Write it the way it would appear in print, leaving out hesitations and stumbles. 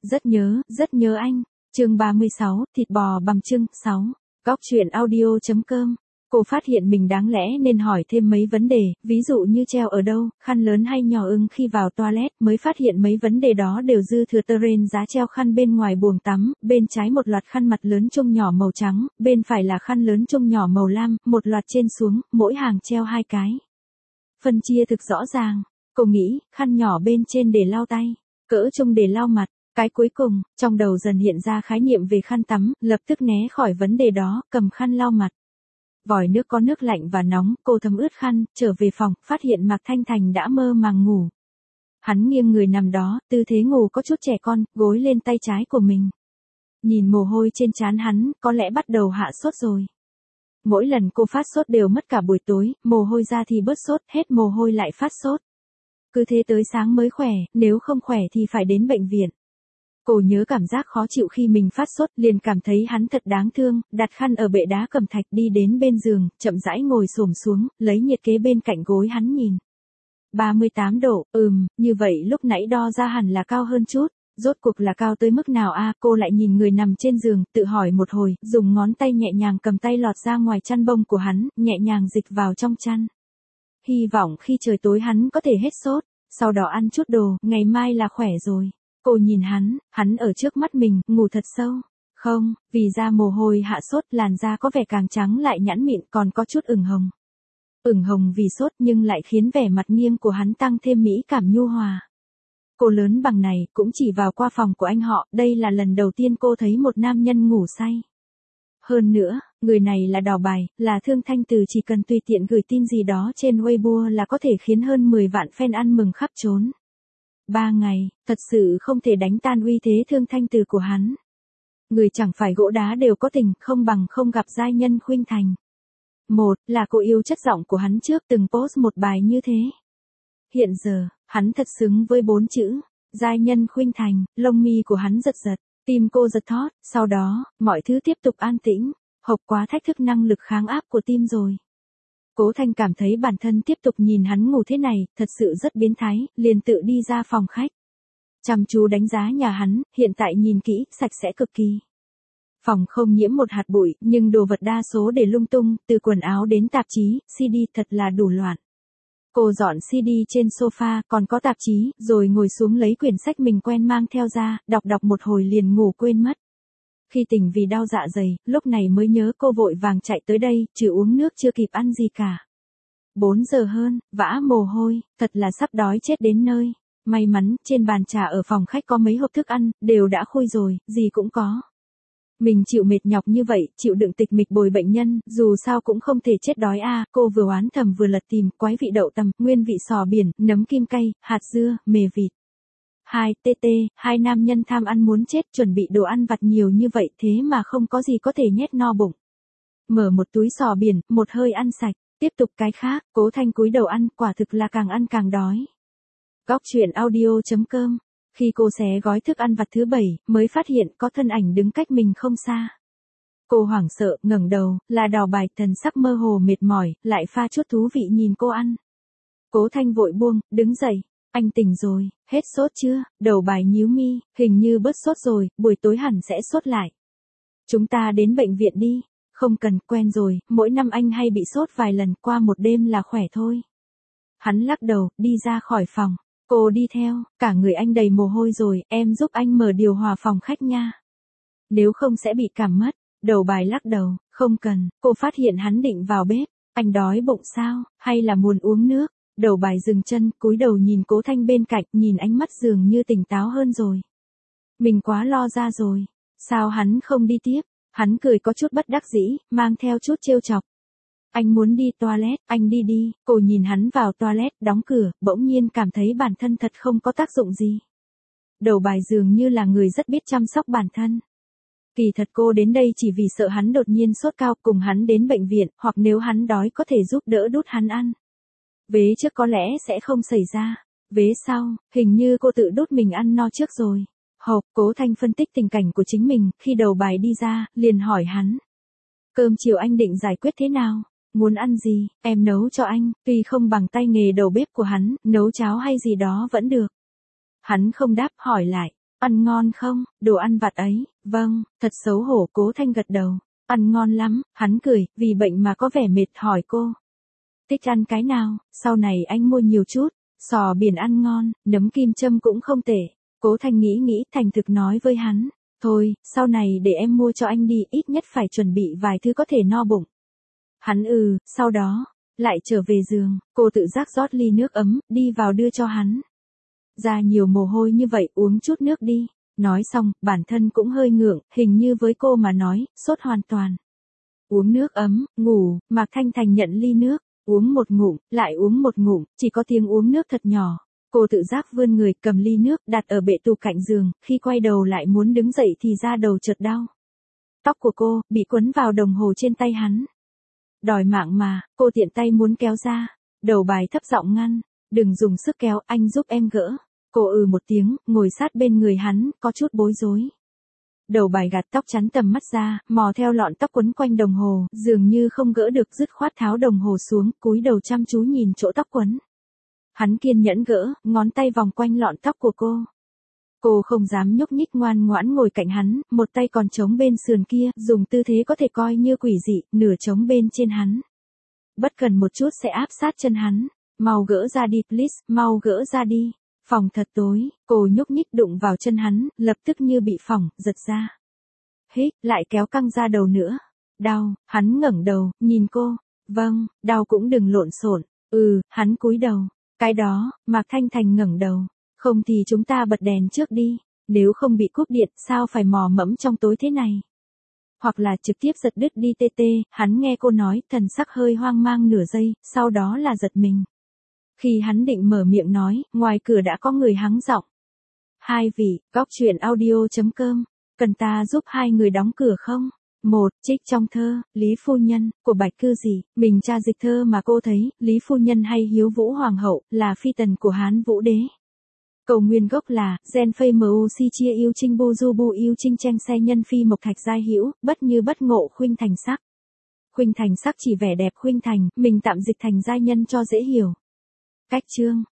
Rất nhớ anh. Chương 36, thịt bò bằm chưng, 6. Góc truyện audio.com. Cô phát hiện mình đáng lẽ nên hỏi thêm mấy vấn đề, ví dụ như treo ở đâu, khăn lớn hay nhỏ khi vào toilet, mới phát hiện mấy vấn đề đó đều dư thừa terrain giá treo khăn bên ngoài buồng tắm, bên trái một loạt khăn mặt lớn chung nhỏ màu trắng, bên phải là khăn lớn chung nhỏ màu lam, một loạt trên xuống, mỗi hàng treo 2 cái. Phân chia thực rõ ràng. Cô nghĩ, khăn nhỏ bên trên để lau tay, cỡ chung để lau mặt. Cái cuối cùng, trong đầu dần hiện ra khái niệm về khăn tắm, lập tức né khỏi vấn đề đó, cầm khăn lau mặt. Vòi nước có nước lạnh và nóng, cô thấm ướt khăn, trở về phòng, phát hiện Mạc Thanh Thành đã mơ màng ngủ. Hắn nghiêng người nằm đó, tư thế ngủ có chút trẻ con, gối lên tay trái của mình. Nhìn mồ hôi trên trán hắn, có lẽ bắt đầu hạ sốt rồi. Mỗi lần cô phát sốt đều mất cả buổi tối, mồ hôi ra thì bớt sốt, hết mồ hôi lại phát sốt. Cứ thế tới sáng mới khỏe, nếu không khỏe thì phải đến bệnh viện. Cô nhớ cảm giác khó chịu khi mình phát sốt, liền cảm thấy hắn thật đáng thương, đặt khăn ở bệ đá cẩm thạch đi đến bên giường, chậm rãi ngồi xổm xuống, lấy nhiệt kế bên cạnh gối hắn nhìn. 38 độ, như vậy lúc nãy đo ra hẳn là cao hơn chút, rốt cuộc là cao tới mức nào a? Cô lại nhìn người nằm trên giường, tự hỏi một hồi, dùng ngón tay nhẹ nhàng cầm tay lọt ra ngoài chăn bông của hắn, nhẹ nhàng dịch vào trong chăn. Hy vọng khi trời tối hắn có thể hết sốt, sau đó ăn chút đồ, ngày mai là khỏe rồi. Cô nhìn hắn ở trước mắt mình, ngủ thật sâu. Không, vì da mồ hôi hạ sốt, làn da có vẻ càng trắng lại nhẵn mịn, còn có chút ửng hồng. Ửng hồng vì sốt nhưng lại khiến vẻ mặt nghiêng của hắn tăng thêm mỹ cảm nhu hòa. Cô lớn bằng này, cũng chỉ vào qua phòng của anh họ, đây là lần đầu tiên cô thấy một nam nhân ngủ say. Hơn nữa, người này là Đào Bài, là Thương Thanh Từ, chỉ cần tùy tiện gửi tin gì đó trên Weibo là có thể khiến hơn 10 vạn fan ăn mừng khắp trốn. 3 ngày, thật sự không thể đánh tan uy thế Thương Thanh Từ của hắn. Người chẳng phải gỗ đá đều có tình, không bằng không gặp giai nhân khuynh thành. Một là cô yêu chất giọng của hắn trước từng post một bài như thế. Hiện giờ, hắn thật xứng với 4 chữ, giai nhân khuynh thành, lông mi của hắn giật giật, tim cô giật thót, sau đó, mọi thứ tiếp tục an tĩnh, hộc quá thách thức năng lực kháng áp của tim rồi. Cố Thanh cảm thấy bản thân tiếp tục nhìn hắn ngủ thế này, thật sự rất biến thái, liền tự đi ra phòng khách. Chăm chú đánh giá nhà hắn, hiện tại nhìn kỹ, sạch sẽ cực kỳ. Phòng không nhiễm một hạt bụi, nhưng đồ vật đa số để lung tung, từ quần áo đến tạp chí, CD thật là đủ loạn. Cô dọn CD trên sofa, còn có tạp chí, rồi ngồi xuống lấy quyển sách mình quen mang theo ra, đọc một hồi liền ngủ quên mất. Khi tỉnh vì đau dạ dày, lúc này mới nhớ cô vội vàng chạy tới đây, trừ uống nước chưa kịp ăn gì cả. 4 giờ hơn, vã mồ hôi, thật là sắp đói chết đến nơi. May mắn, trên bàn trà ở phòng khách có mấy hộp thức ăn, đều đã khui rồi, gì cũng có. Mình chịu mệt nhọc như vậy, chịu đựng tịch mịch bồi bệnh nhân, dù sao cũng không thể chết đói a. Cô vừa oán thầm vừa lật tìm, quái vị đậu tằm, nguyên vị sò biển, nấm kim cay, hạt dưa, mề vịt. 2 nam nhân tham ăn muốn chết, chuẩn bị đồ ăn vặt nhiều như vậy thế mà không có gì có thể nhét no bụng. Mở một túi sò biển, một hơi ăn sạch, tiếp tục cái khác, Cố Thanh cúi đầu ăn, quả thực là càng ăn càng đói. Góc truyện audio.com. Khi cô xé gói thức ăn vặt thứ 7, mới phát hiện có thân ảnh đứng cách mình không xa. Cô hoảng sợ, ngẩng đầu, là Đào Bài, thần sắc mơ hồ mệt mỏi, lại pha chút thú vị nhìn cô ăn. Cố Thanh vội buông, đứng dậy. Anh tỉnh rồi, hết sốt chưa? Đầu Bài nhíu mi, hình như bớt sốt rồi, buổi tối hẳn sẽ sốt lại. Chúng ta đến bệnh viện đi. Không cần, quen rồi, mỗi năm anh hay bị sốt vài lần, qua một đêm là khỏe thôi. Hắn lắc đầu, đi ra khỏi phòng. Cô đi theo, cả người anh đầy mồ hôi rồi, em giúp anh mở điều hòa phòng khách nha. Nếu không sẽ bị cảm mất. Đầu Bài lắc đầu, không cần, cô phát hiện hắn định vào bếp. Anh đói bụng sao, hay là muốn uống nước? Đầu Bài dừng chân, cúi đầu nhìn Cố Thanh bên cạnh, nhìn ánh mắt dường như tỉnh táo hơn rồi. Mình quá lo ra rồi. Sao hắn không đi tiếp? Hắn cười có chút bất đắc dĩ, mang theo chút trêu chọc. Anh muốn đi toilet, anh đi đi. Cô nhìn hắn vào toilet, đóng cửa, bỗng nhiên cảm thấy bản thân thật không có tác dụng gì. Đầu Bài dường như là người rất biết chăm sóc bản thân. Kỳ thật cô đến đây chỉ vì sợ hắn đột nhiên sốt cao, cùng hắn đến bệnh viện, hoặc nếu hắn đói có thể giúp đỡ đút hắn ăn. Vế trước có lẽ sẽ không xảy ra. Vế sau, hình như cô tự đút mình ăn no trước rồi. Cố Thanh phân tích tình cảnh của chính mình, khi Đầu Bài đi ra, liền hỏi hắn. Cơm chiều anh định giải quyết thế nào? Muốn ăn gì, em nấu cho anh, tuy không bằng tay nghề đầu bếp của hắn, nấu cháo hay gì đó vẫn được. Hắn không đáp, hỏi lại. Ăn ngon không, đồ ăn vặt ấy, vâng, thật xấu hổ. Cố Thanh gật đầu. Ăn ngon lắm, hắn cười, vì bệnh mà có vẻ mệt hỏi cô. Thích ăn cái nào, sau này anh mua nhiều chút. Sò biển ăn ngon, nấm kim châm cũng không tệ. Cố Thanh nghĩ thành thực nói với hắn. Thôi, sau này để em mua cho anh đi, ít nhất phải chuẩn bị vài thứ có thể no bụng. Hắn sau đó, lại trở về giường, cô tự giác rót ly nước ấm, đi vào đưa cho hắn. Ra nhiều mồ hôi như vậy, uống chút nước đi. Nói xong, bản thân cũng hơi ngượng, hình như với cô mà nói, sốt hoàn toàn. Uống nước ấm, ngủ, Mạc Thanh Thành nhận ly nước, uống một ngụm, lại uống một ngụm, chỉ có tiếng uống nước thật nhỏ. Cô tự giác vươn người cầm ly nước đặt ở bệ tủ cạnh giường, khi quay đầu lại muốn đứng dậy thì da đầu chợt đau. Tóc của cô, bị quấn vào đồng hồ trên tay hắn. Đòi mạng mà, cô tiện tay muốn kéo ra. Đầu bài thấp giọng ngăn, đừng dùng sức kéo, anh giúp em gỡ. Cô một tiếng, ngồi sát bên người hắn, có chút bối rối. Đầu bài gạt tóc chắn tầm mắt ra, mò theo lọn tóc quấn quanh đồng hồ, dường như không gỡ được, dứt khoát tháo đồng hồ xuống, cúi đầu chăm chú nhìn chỗ tóc quấn. Hắn kiên nhẫn gỡ, ngón tay vòng quanh lọn tóc của cô. Cô không dám nhúc nhích, ngoan ngoãn ngồi cạnh hắn, một tay còn chống bên sườn kia, dùng tư thế có thể coi như quỷ dị, nửa chống bên trên hắn. Bất cần một chút sẽ áp sát chân hắn. Mau gỡ ra đi please, mau gỡ ra đi. Phòng thật tối, cô nhúc nhích đụng vào chân hắn, lập tức như bị phỏng, giật ra. Hít, lại kéo căng ra đầu nữa. Đau, hắn ngẩng đầu, nhìn cô. Vâng, đau cũng đừng lộn xộn. Hắn cúi đầu. Cái đó, Mạc Thanh Thành ngẩng đầu. Không thì chúng ta bật đèn trước đi. Nếu không bị cúp điện, sao phải mò mẫm trong tối thế này? Hoặc là trực tiếp giật đứt đi tê. Hắn nghe cô nói, thần sắc hơi hoang mang nửa giây, sau đó là giật mình. Khi hắn định mở miệng nói, ngoài cửa đã có người hắng giọng. Hai vị, góc truyện audio.com, cần ta giúp hai người đóng cửa không? Một, trích trong thơ, Lý Phu Nhân, của Bạch Cư Dị, mình tra dịch thơ mà cô thấy, Lý Phu Nhân hay Hiếu Vũ Hoàng hậu, là phi tần của Hán Vũ Đế. Câu nguyên gốc là, gen phây mu si chia yêu trinh bu du bu yêu trinh tranh xe nhân phi mộc thạch giai hữu, bất như bất ngộ khuynh thành sắc. Khuynh thành sắc chỉ vẻ đẹp khuynh thành, mình tạm dịch thành giai nhân cho dễ hiểu. Cách chương